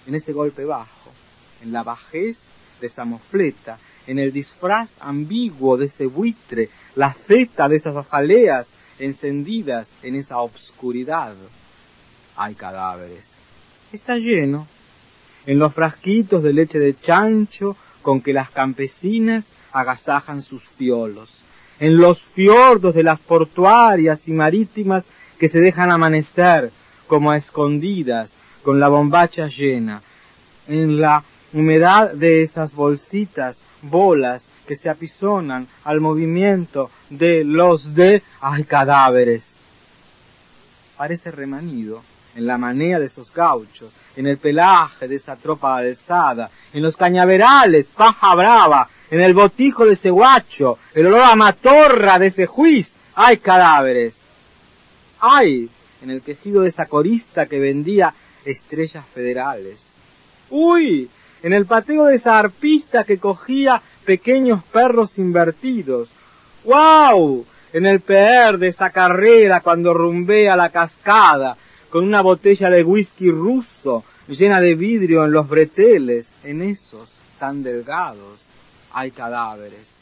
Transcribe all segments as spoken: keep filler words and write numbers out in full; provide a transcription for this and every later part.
en ese golpe bajo, en la bajez de esa mofleta, en el disfraz ambiguo de ese buitre, la zeta de esas azaleas encendidas en esa obscuridad. Hay cadáveres. Está lleno. En los frasquitos de leche de chancho con que las campesinas agasajan sus fiolos. En los fiordos de las portuarias y marítimas que se dejan amanecer como a escondidas con la bombacha llena. En la humedad de esas bolsitas, bolas que se apisonan al movimiento de los de... ¡Ay, cadáveres! Parece remanido en la manea de esos gauchos, en el pelaje de esa tropa alzada, en los cañaverales, paja brava, en el botijo de ese guacho, el olor a matorra de ese juiz. ¡Ay, cadáveres! ¡Ay! En el quejido de esa corista que vendía estrellas federales. ¡Uy! En el pateo de esa arpista que cogía pequeños perros invertidos. ¡Guau! En el peer de esa carrera cuando rumbea la cascada, con una botella de whisky ruso llena de vidrio en los breteles, en esos tan delgados hay cadáveres.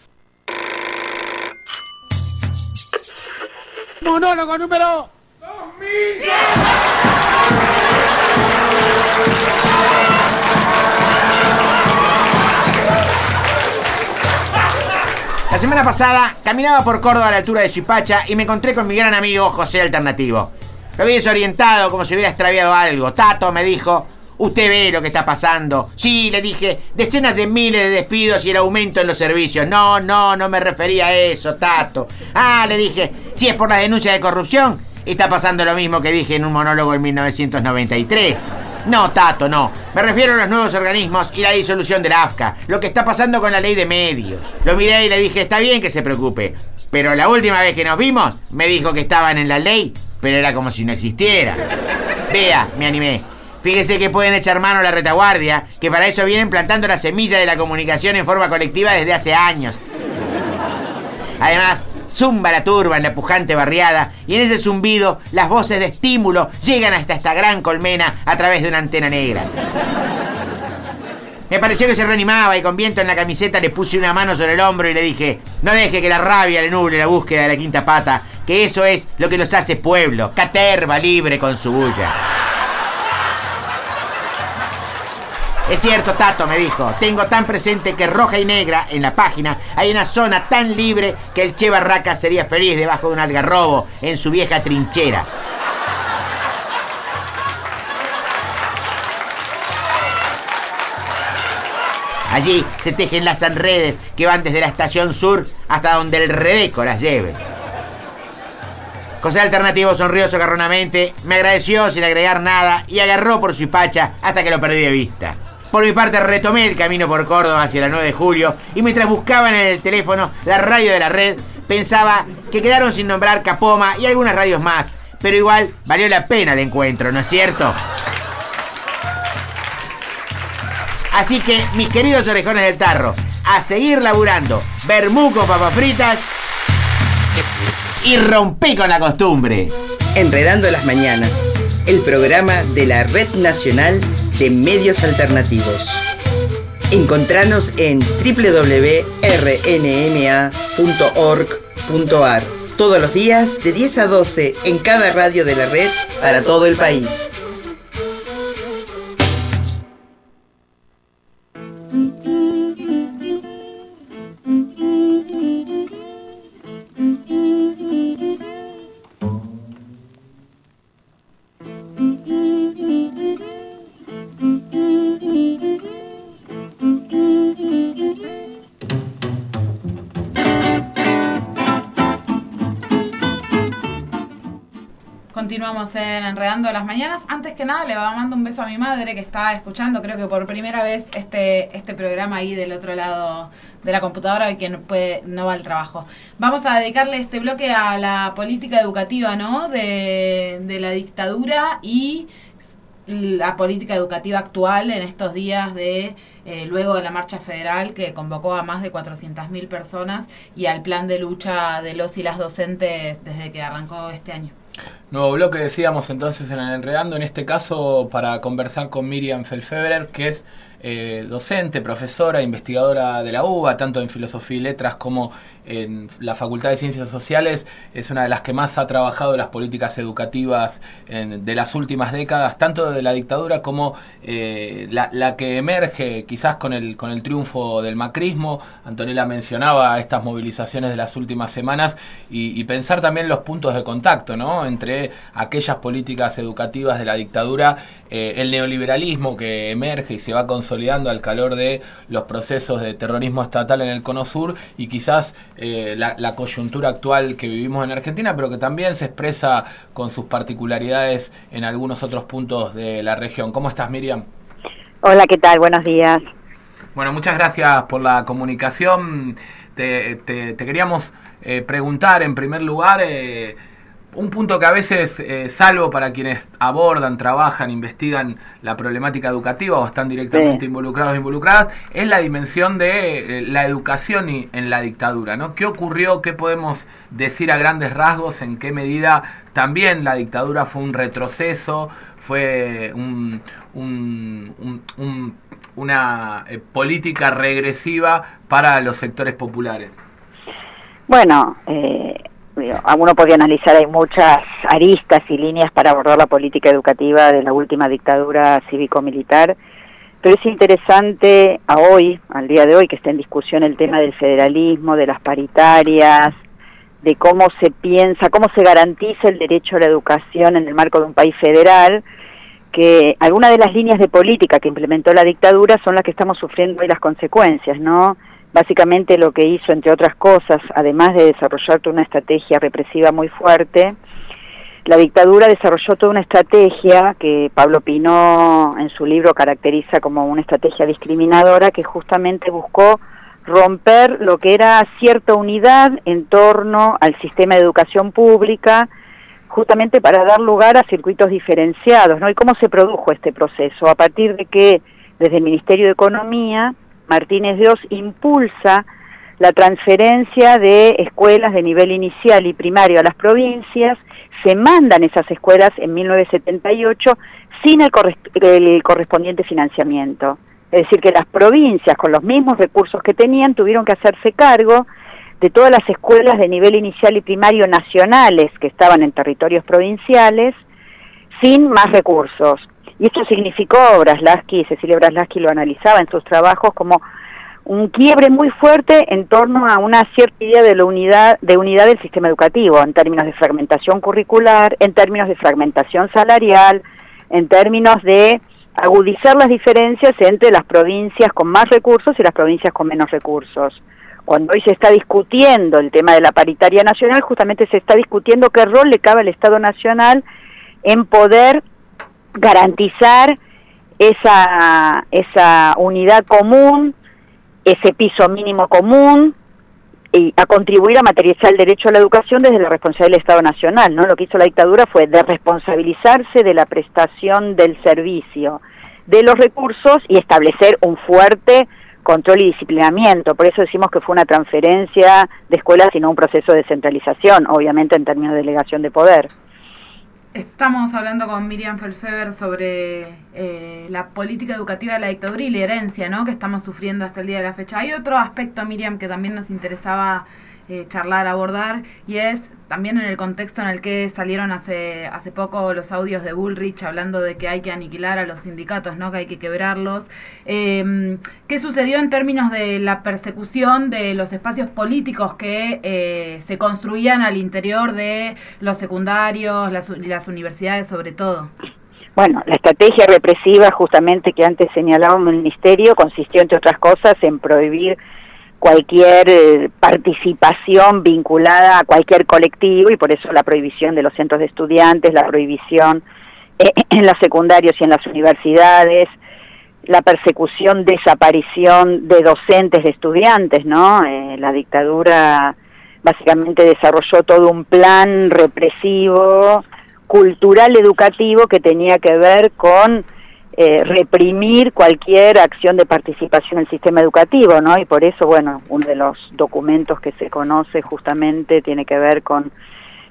Monólogo número dos mil diez. La semana pasada caminaba por Córdoba a la altura de Suipacha y me encontré con mi gran amigo José Alternativo. Lo vi desorientado, como si hubiera extraviado algo. Tato, me dijo, usted ve lo que está pasando. Sí, le dije, decenas de miles de despidos y el aumento en los servicios. No, no, no me refería a eso, Tato. Ah, le dije, si es por las denuncias de corrupción, está pasando lo mismo que dije en un monólogo en mil novecientos noventa y tres. No, Tato, no. Me refiero a los nuevos organismos y la disolución de la A F C A. Lo que está pasando con la ley de medios. Lo miré y le dije, está bien que se preocupe. Pero la última vez que nos vimos, me dijo que estaban en la ley, pero era como si no existiera. Vea, me animé. Fíjese que pueden echar mano a la retaguardia, que para eso vienen plantando la semilla de la comunicación en forma colectiva desde hace años. Además, zumba la turba en la pujante barriada y en ese zumbido las voces de estímulo llegan hasta esta gran colmena a través de una antena negra. Me pareció que se reanimaba y con viento en la camiseta le puse una mano sobre el hombro y le dije, no deje que la rabia le nuble la búsqueda de la quinta pata, que eso es lo que los hace pueblo, caterva libre con su bulla. Es cierto, Tato, me dijo, tengo tan presente que roja y negra en la página hay una zona tan libre que el Che Barraca sería feliz debajo de un algarrobo en su vieja trinchera. Allí se tejen las redes que van desde la estación sur hasta donde el Redeco las lleve. José Alternativo sonrió socarronamente, me agradeció sin agregar nada y agarró por Suipacha hasta que lo perdí de vista. Por mi parte retomé el camino por Córdoba hacia la nueve de julio y mientras buscaba en el teléfono la radio de la red, pensaba que quedaron sin nombrar Capoma y algunas radios más, pero igual valió la pena el encuentro, ¿no es cierto? Así que, mis queridos orejones del tarro, a seguir laburando, vermú con papas fritas y rompí con la costumbre. Enredando las Mañanas, el programa de la Red Nacional de Medios Alternativos. Encontranos en doble u doble u doble u punto r n m a punto org punto a r todos los días de diez a doce en cada radio de la red para todo el país. Continuamos en Enredando las Mañanas. Antes que nada le mando un beso a mi madre que está escuchando, creo que por primera vez este este programa ahí del otro lado de la computadora y que no, puede, no va al trabajo. Vamos a dedicarle este bloque a la política educativa, ¿no? De, de la dictadura y la política educativa actual en estos días de eh, luego de la marcha federal que convocó a más de cuatrocientas mil personas y al plan de lucha de los y las docentes desde que arrancó este año. Nuevo bloque, decíamos entonces en el Enredando, en este caso para conversar con Miriam Felfeverer, que es eh, docente, profesora, investigadora de la U B A, tanto en Filosofía y Letras como en la Facultad de Ciencias Sociales. Es una de las que más ha trabajado las políticas educativas en, de las últimas décadas, tanto de la dictadura como eh, la, la que emerge quizás con el, con el triunfo del macrismo. Antonella mencionaba estas movilizaciones de las últimas semanas y, y pensar también los puntos de contacto, ¿no?, entre aquellas políticas educativas de la dictadura, eh, el neoliberalismo que emerge y se va consolidando al calor de los procesos de terrorismo estatal en el Cono Sur, y quizás eh, la, la coyuntura actual que vivimos en Argentina, pero que también se expresa con sus particularidades en algunos otros puntos de la región. ¿Cómo estás, Miriam? Hola, ¿qué tal? Buenos días. Bueno, muchas gracias por la comunicación. Te, te, te queríamos eh, preguntar en primer lugar eh, un punto que a veces, eh, salvo para quienes abordan, trabajan, investigan la problemática educativa o están directamente sí. involucrados o involucradas, es la dimensión de eh, la educación y, en la dictadura, ¿no? ¿Qué ocurrió? ¿Qué podemos decir a grandes rasgos? ¿En qué medida también la dictadura fue un retroceso? ¿Fue un, un, un, un, una eh, política regresiva para los sectores populares? Bueno, eh... uno podría analizar, hay muchas aristas y líneas para abordar la política educativa de la última dictadura cívico-militar, pero es interesante a hoy, al día de hoy, que está en discusión el tema del federalismo, de las paritarias, de cómo se piensa, cómo se garantiza el derecho a la educación en el marco de un país federal, que algunas de las líneas de política que implementó la dictadura son las que estamos sufriendo hoy las consecuencias, ¿no? Básicamente lo que hizo, entre otras cosas, además de desarrollar toda una estrategia represiva muy fuerte, la dictadura desarrolló toda una estrategia que Pablo Pinó en su libro caracteriza como una estrategia discriminadora, que justamente buscó romper lo que era cierta unidad en torno al sistema de educación pública, justamente para dar lugar a circuitos diferenciados, ¿no? ¿Y cómo se produjo este proceso? A partir de que desde el Ministerio de Economía Martínez de Oz impulsa la transferencia de escuelas de nivel inicial y primario a las provincias, se mandan esas escuelas en mil novecientos setenta y ocho sin el, corres el correspondiente financiamiento. Es decir, que las provincias, con los mismos recursos que tenían, tuvieron que hacerse cargo de todas las escuelas de nivel inicial y primario nacionales que estaban en territorios provinciales, sin más recursos. Y esto significó, Braslavsky, Cecilia Braslavsky lo analizaba en sus trabajos, como un quiebre muy fuerte en torno a una cierta idea de la unidad, de unidad del sistema educativo, en términos de fragmentación curricular, en términos de fragmentación salarial, en términos de agudizar las diferencias entre las provincias con más recursos y las provincias con menos recursos. Cuando hoy se está discutiendo el tema de la paritaria nacional, justamente se está discutiendo qué rol le cabe al Estado Nacional en poder garantizar esa, esa unidad común, ese piso mínimo común, y a contribuir a materializar el derecho a la educación desde la responsabilidad del Estado Nacional, ¿no? Lo que hizo la dictadura fue desresponsabilizarse de la prestación del servicio, de los recursos, y establecer un fuerte control y disciplinamiento. Por eso decimos que fue una transferencia de escuelas y no un proceso de descentralización, obviamente en términos de delegación de poder. Estamos hablando con Miriam Felfeverer sobre eh, la política educativa de la dictadura y la herencia, ¿no?, que estamos sufriendo hasta el día de la fecha. Hay otro aspecto, Miriam, que también nos interesaba eh, charlar, abordar, y es también en el contexto en el que salieron hace hace poco los audios de Bullrich hablando de que hay que aniquilar a los sindicatos, ¿no?, que hay que quebrarlos. Eh, ¿Qué sucedió en términos de la persecución de los espacios políticos que eh, se construían al interior de los secundarios, las, las universidades sobre todo? Bueno, la estrategia represiva justamente que antes señalaba el Ministerio consistió, entre otras cosas, en prohibir cualquier eh, participación vinculada a cualquier colectivo, y por eso la prohibición de los centros de estudiantes, la prohibición eh, en los secundarios y en las universidades, la persecución, desaparición de docentes, de estudiantes, ¿no? Eh, la dictadura básicamente desarrolló todo un plan represivo, cultural, educativo, que tenía que ver con Eh, reprimir cualquier acción de participación en el sistema educativo, ¿no? Y por eso, bueno, uno de los documentos que se conoce justamente tiene que ver con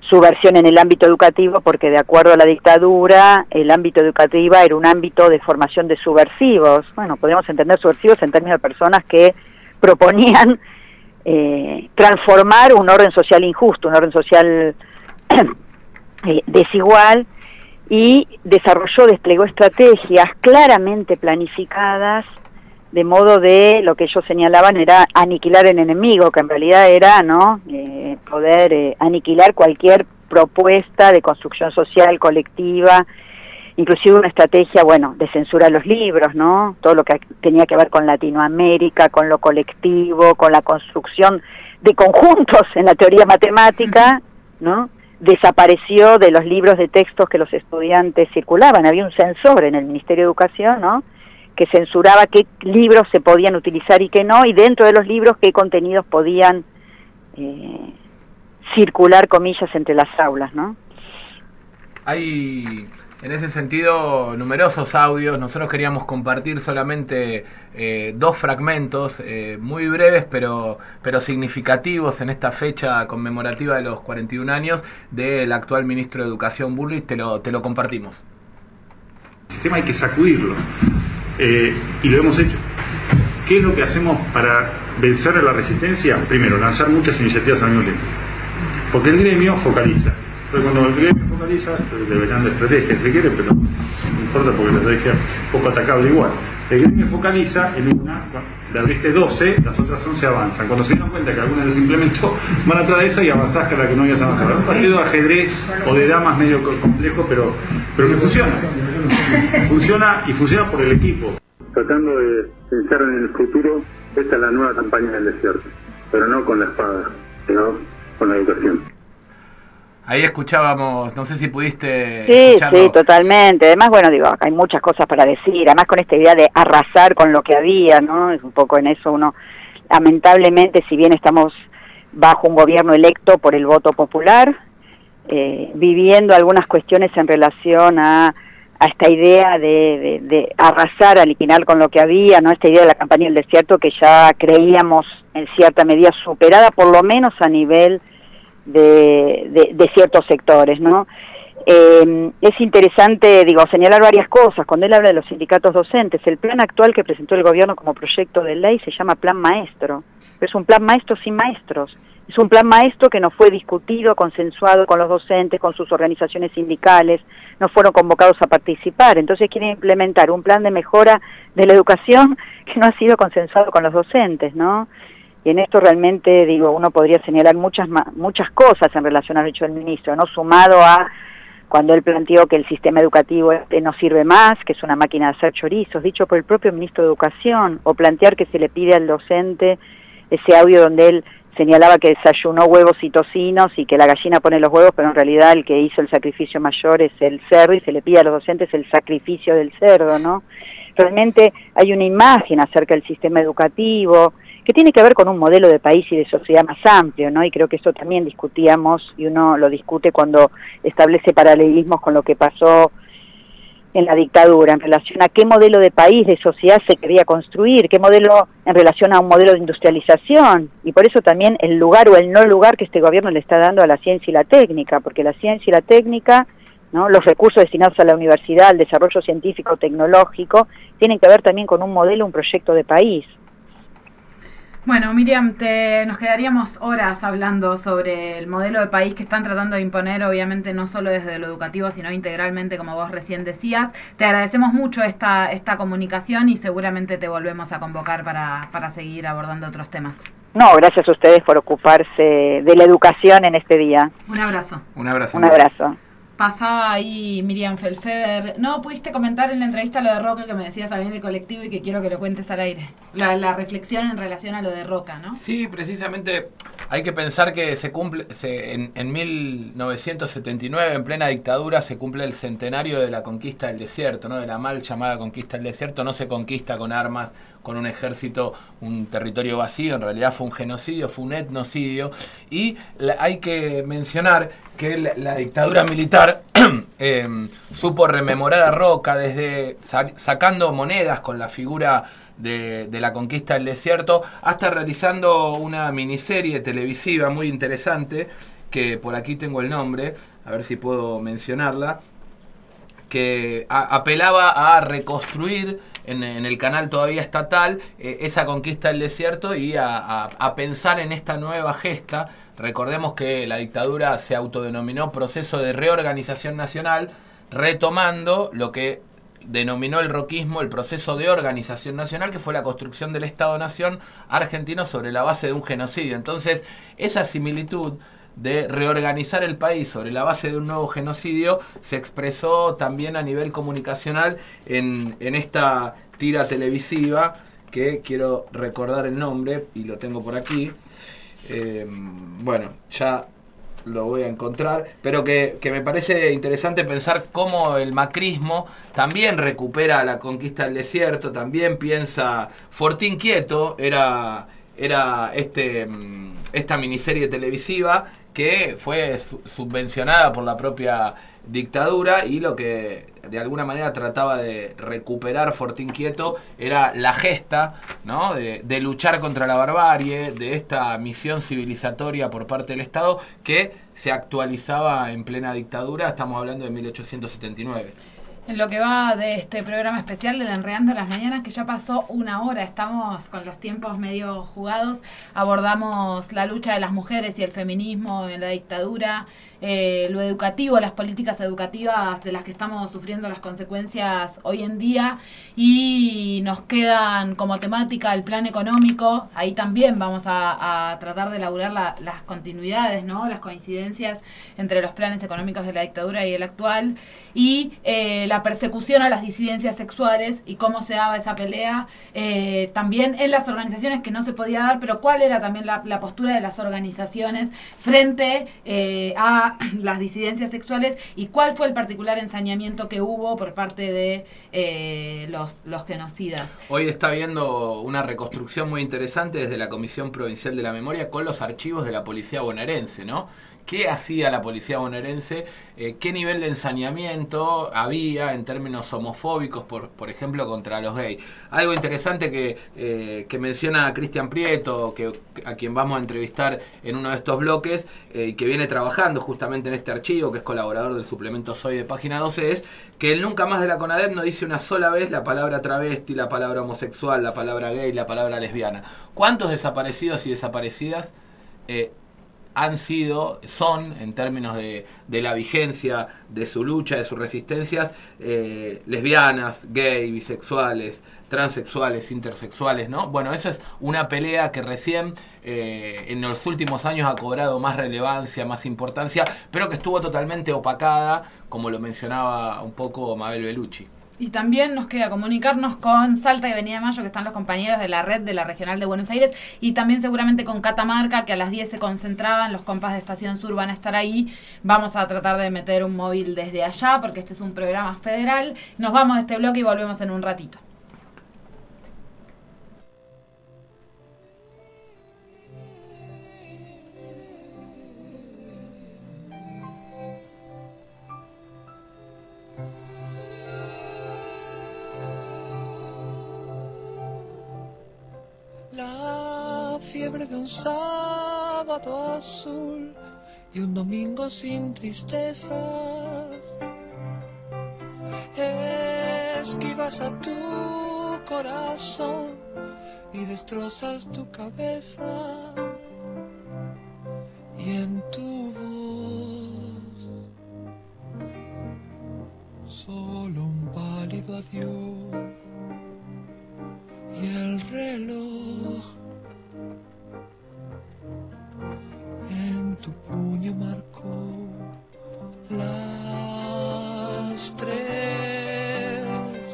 subversión en el ámbito educativo, porque de acuerdo a la dictadura, el ámbito educativo era un ámbito de formación de subversivos. Bueno, podemos entender subversivos en términos de personas que proponían eh, transformar un orden social injusto, un orden social eh, desigual, y desarrolló, desplegó estrategias claramente planificadas, de modo de, lo que ellos señalaban era aniquilar el enemigo, que en realidad era, ¿no?, eh, poder eh, aniquilar cualquier propuesta de construcción social colectiva, inclusive una estrategia, bueno, de censura de los libros, ¿no?, todo lo que tenía que ver con Latinoamérica, con lo colectivo, con la construcción de conjuntos en la teoría matemática, ¿no?, desapareció de los libros de textos que los estudiantes circulaban. Había un censor en el Ministerio de Educación, ¿no?, que censuraba qué libros se podían utilizar y qué no, y dentro de los libros qué contenidos podían eh, circular, comillas, entre las aulas, ¿no? Hay, en ese sentido, numerosos audios. Nosotros queríamos compartir solamente eh, dos fragmentos eh, muy breves, pero, pero significativos en esta fecha conmemorativa de los cuarenta y un años del actual ministro de Educación, Bullrich. Te lo, te lo compartimos. El tema hay que sacudirlo. Eh, y lo hemos hecho. ¿Qué es lo que hacemos para vencer a la resistencia? Primero, lanzar muchas iniciativas al mismo tiempo. Porque el gremio focaliza. Entonces, cuando el gremio focaliza, deberían de estrategia, si quiere, pero no importa porque la estrategia es poco atacable igual. El gremio focaliza en una, le abriste doce, las otras once avanzan. Cuando se dan cuenta que alguna les implementó, van atrás de esa y avanzás que la que no hayas avanzado. Un partido de ajedrez o de damas medio complejo, pero, pero que funciona. Funciona y funciona por el equipo. Tratando de pensar en el futuro, esta es la nueva campaña del desierto, pero no con la espada, sino con la educación. Ahí escuchábamos, no sé si pudiste sí, escucharlo. Sí, totalmente. Además, bueno, digo, acá hay muchas cosas para decir. Además, con esta idea de arrasar con lo que había, ¿no? Es un poco en eso uno, lamentablemente, si bien estamos bajo un gobierno electo por el voto popular, eh, viviendo algunas cuestiones en relación a, a esta idea de, de, de arrasar, aliquinar con lo que había, ¿no? Esta idea de la campaña del desierto que ya creíamos en cierta medida superada, por lo menos a nivel De, de, de ciertos sectores, ¿no? Eh, es interesante, digo, señalar varias cosas. Cuando él habla de los sindicatos docentes, el plan actual que presentó el gobierno como proyecto de ley se llama Plan Maestro, pero es un plan maestro sin maestros. Es un plan maestro que no fue discutido, consensuado con los docentes, con sus organizaciones sindicales, no fueron convocados a participar. Entonces quieren implementar un plan de mejora de la educación que no ha sido consensuado con los docentes, ¿no? Y en esto realmente, digo, uno podría señalar muchas muchas cosas en relación al hecho del ministro, ¿no? Sumado a cuando él planteó que el sistema educativo este no sirve más, que es una máquina de hacer chorizos, dicho por el propio ministro de Educación, o plantear que se le pide al docente ese audio donde él señalaba que desayunó huevos y tocinos y que la gallina pone los huevos, pero en realidad el que hizo el sacrificio mayor es el cerdo, y se le pide a los docentes el sacrificio del cerdo, ¿no? Realmente hay una imagen acerca del sistema educativo que tiene que ver con un modelo de país y de sociedad más amplio, ¿no? Y creo que esto también discutíamos, y uno lo discute cuando establece paralelismos con lo que pasó en la dictadura, en relación a qué modelo de país, de sociedad se quería construir, qué modelo en relación a un modelo de industrialización, y por eso también el lugar o el no lugar que este gobierno le está dando a la ciencia y la técnica, porque la ciencia y la técnica, ¿no?, los recursos destinados a la universidad, al desarrollo científico, tecnológico, tienen que ver también con un modelo, un proyecto de país. Bueno, Miriam, te, nos quedaríamos horas hablando sobre el modelo de país que están tratando de imponer, obviamente no solo desde lo educativo, sino integralmente, como vos recién decías. Te agradecemos mucho esta, esta comunicación y seguramente te volvemos a convocar para, para seguir abordando otros temas. No, gracias a ustedes por ocuparse de la educación en este día. Un abrazo. Un abrazo. Un abrazo. Pasaba ahí Miriam Felfeber. No pudiste comentar en la entrevista lo de Roca, que me decías también del colectivo, y que quiero que lo cuentes al aire. La, la reflexión en relación a lo de Roca, ¿no? Sí, precisamente hay que pensar que se cumple se, en, en mil novecientos setenta y nueve, en plena dictadura, se cumple el centenario de la conquista del desierto, ¿no? De la mal llamada conquista del desierto. No se conquista con armas, con un ejército, un territorio vacío. En realidad fue un genocidio, fue un etnocidio. Y la, hay que mencionar que la, la dictadura militar eh, supo rememorar a Roca desde sa- sacando monedas con la figura de, de la conquista del desierto, hasta realizando una miniserie televisiva muy interesante que por aquí tengo el nombre, a ver si puedo mencionarla, que a, apelaba a reconstruir en, en el canal todavía estatal eh, esa conquista del desierto y a, a, a pensar en esta nueva gesta. Recordemos que la dictadura se autodenominó proceso de reorganización nacional, retomando lo que denominó el roquismo el proceso de organización nacional, que fue la construcción del Estado-Nación argentino sobre la base de un genocidio. Entonces, esa similitud de reorganizar el país sobre la base de un nuevo genocidio se expresó también a nivel comunicacional en, en esta tira televisiva, que quiero recordar el nombre y lo tengo por aquí. Eh, bueno, ya lo voy a encontrar, pero que, que me parece interesante pensar cómo el macrismo también recupera la conquista del desierto, también piensa. Fortín Quieto era, era este, esta miniserie televisiva que fue su, subvencionada por la propia dictadura, y lo que de alguna manera trataba de recuperar Fortín Quieto era la gesta, ¿no?, de, de luchar contra la barbarie, de esta misión civilizatoria por parte del Estado que se actualizaba en plena dictadura. Estamos hablando de mil ochocientos setenta y nueve. En lo que va de este programa especial del Enredando las Mañanas, que ya pasó una hora, estamos con los tiempos medio jugados, abordamos la lucha de las mujeres y el feminismo en la dictadura, eh, lo educativo, las políticas educativas de las que estamos sufriendo las consecuencias hoy en día, y nos quedan como temática el plan económico. Ahí también vamos a, a tratar de elaborar la, las continuidades, ¿no?, las coincidencias entre los planes económicos de la dictadura y el actual, y eh, la persecución a las disidencias sexuales y cómo se daba esa pelea, eh, también en las organizaciones, que no se podía dar, pero cuál era también la, la postura de las organizaciones frente eh, a las disidencias sexuales, y cuál fue el particular ensañamiento que hubo por parte de eh, los, los genocidas. Hoy está habiendo una reconstrucción muy interesante desde la Comisión Provincial de la Memoria con los archivos de la policía bonaerense, ¿no? ¿Qué hacía la policía bonaerense? Eh, ¿Qué nivel de ensañamiento había en términos homofóbicos, por, por ejemplo, contra los gays? Algo interesante que, eh, que menciona Cristian Prieto, que, a quien vamos a entrevistar en uno de estos bloques, eh, y que viene trabajando justamente en este archivo, que es colaborador del suplemento Soy de Página doce, es que el Nunca Más de la CONADEP no dice una sola vez la palabra travesti, la palabra homosexual, la palabra gay, la palabra lesbiana. ¿Cuántos desaparecidos y desaparecidas eh, han sido, son, en términos de, de la vigencia de su lucha, de sus resistencias, eh, lesbianas, gay, bisexuales, transexuales, intersexuales, ¿no? Bueno, esa es una pelea que recién eh, en los últimos años ha cobrado más relevancia, más importancia, pero que estuvo totalmente opacada, como lo mencionaba un poco Mabel Bellucci. Y también nos queda comunicarnos con Salta y Avenida Mayo, que están los compañeros de la red de la Regional de Buenos Aires, y también seguramente con Catamarca, que a las diez se concentraban, los compas de Estación Sur van a estar ahí. Vamos a tratar de meter un móvil desde allá, porque este es un programa federal. Nos vamos de este bloque y volvemos en un ratito. La fiebre de un sábado azul y un domingo sin tristezas, esquivas a tu corazón y destrozas tu cabeza, y en tu voz solo un pálido adiós, y el reloj en tu puño marcó las tres.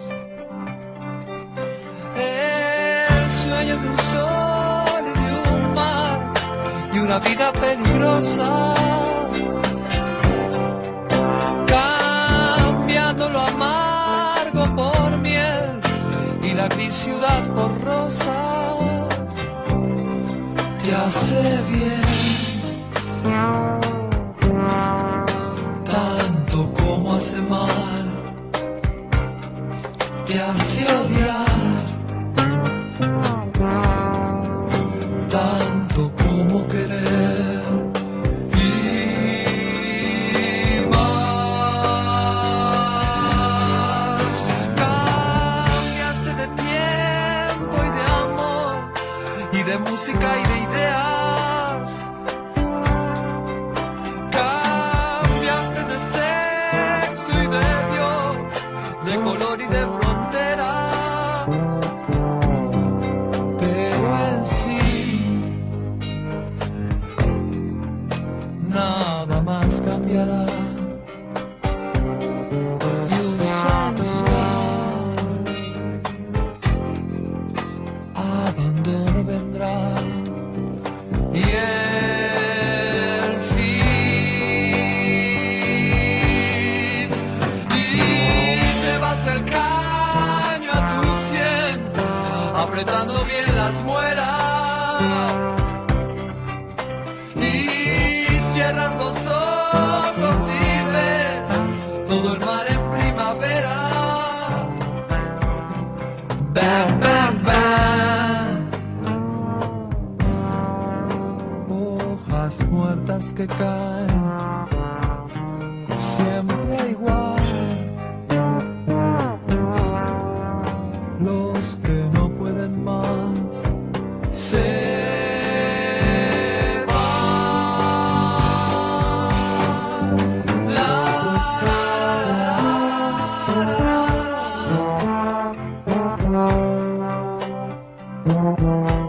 El sueño de un sol y de un mar y una vida peligrosa, cambiando lo amargo por miel y la gris ciudad por rosa. Te hace bien, tanto como hace mal. Te hace odiar, tanto como querer. Y de música y de ideas. Cambiaste de sexo y de Dios, de color y de frontera, pero en sí nada más cambiará. Y un sensual abandono vendrá. Y el fin. Y te vas el caño a tu sien, apretando bien las muelas. Y cierras los ojos y ves todo el mar en primavera. Bam, bam, bam. Hojas muertas que caen, siempre igual. Los que no pueden más se van. La, la, la, la, la, la.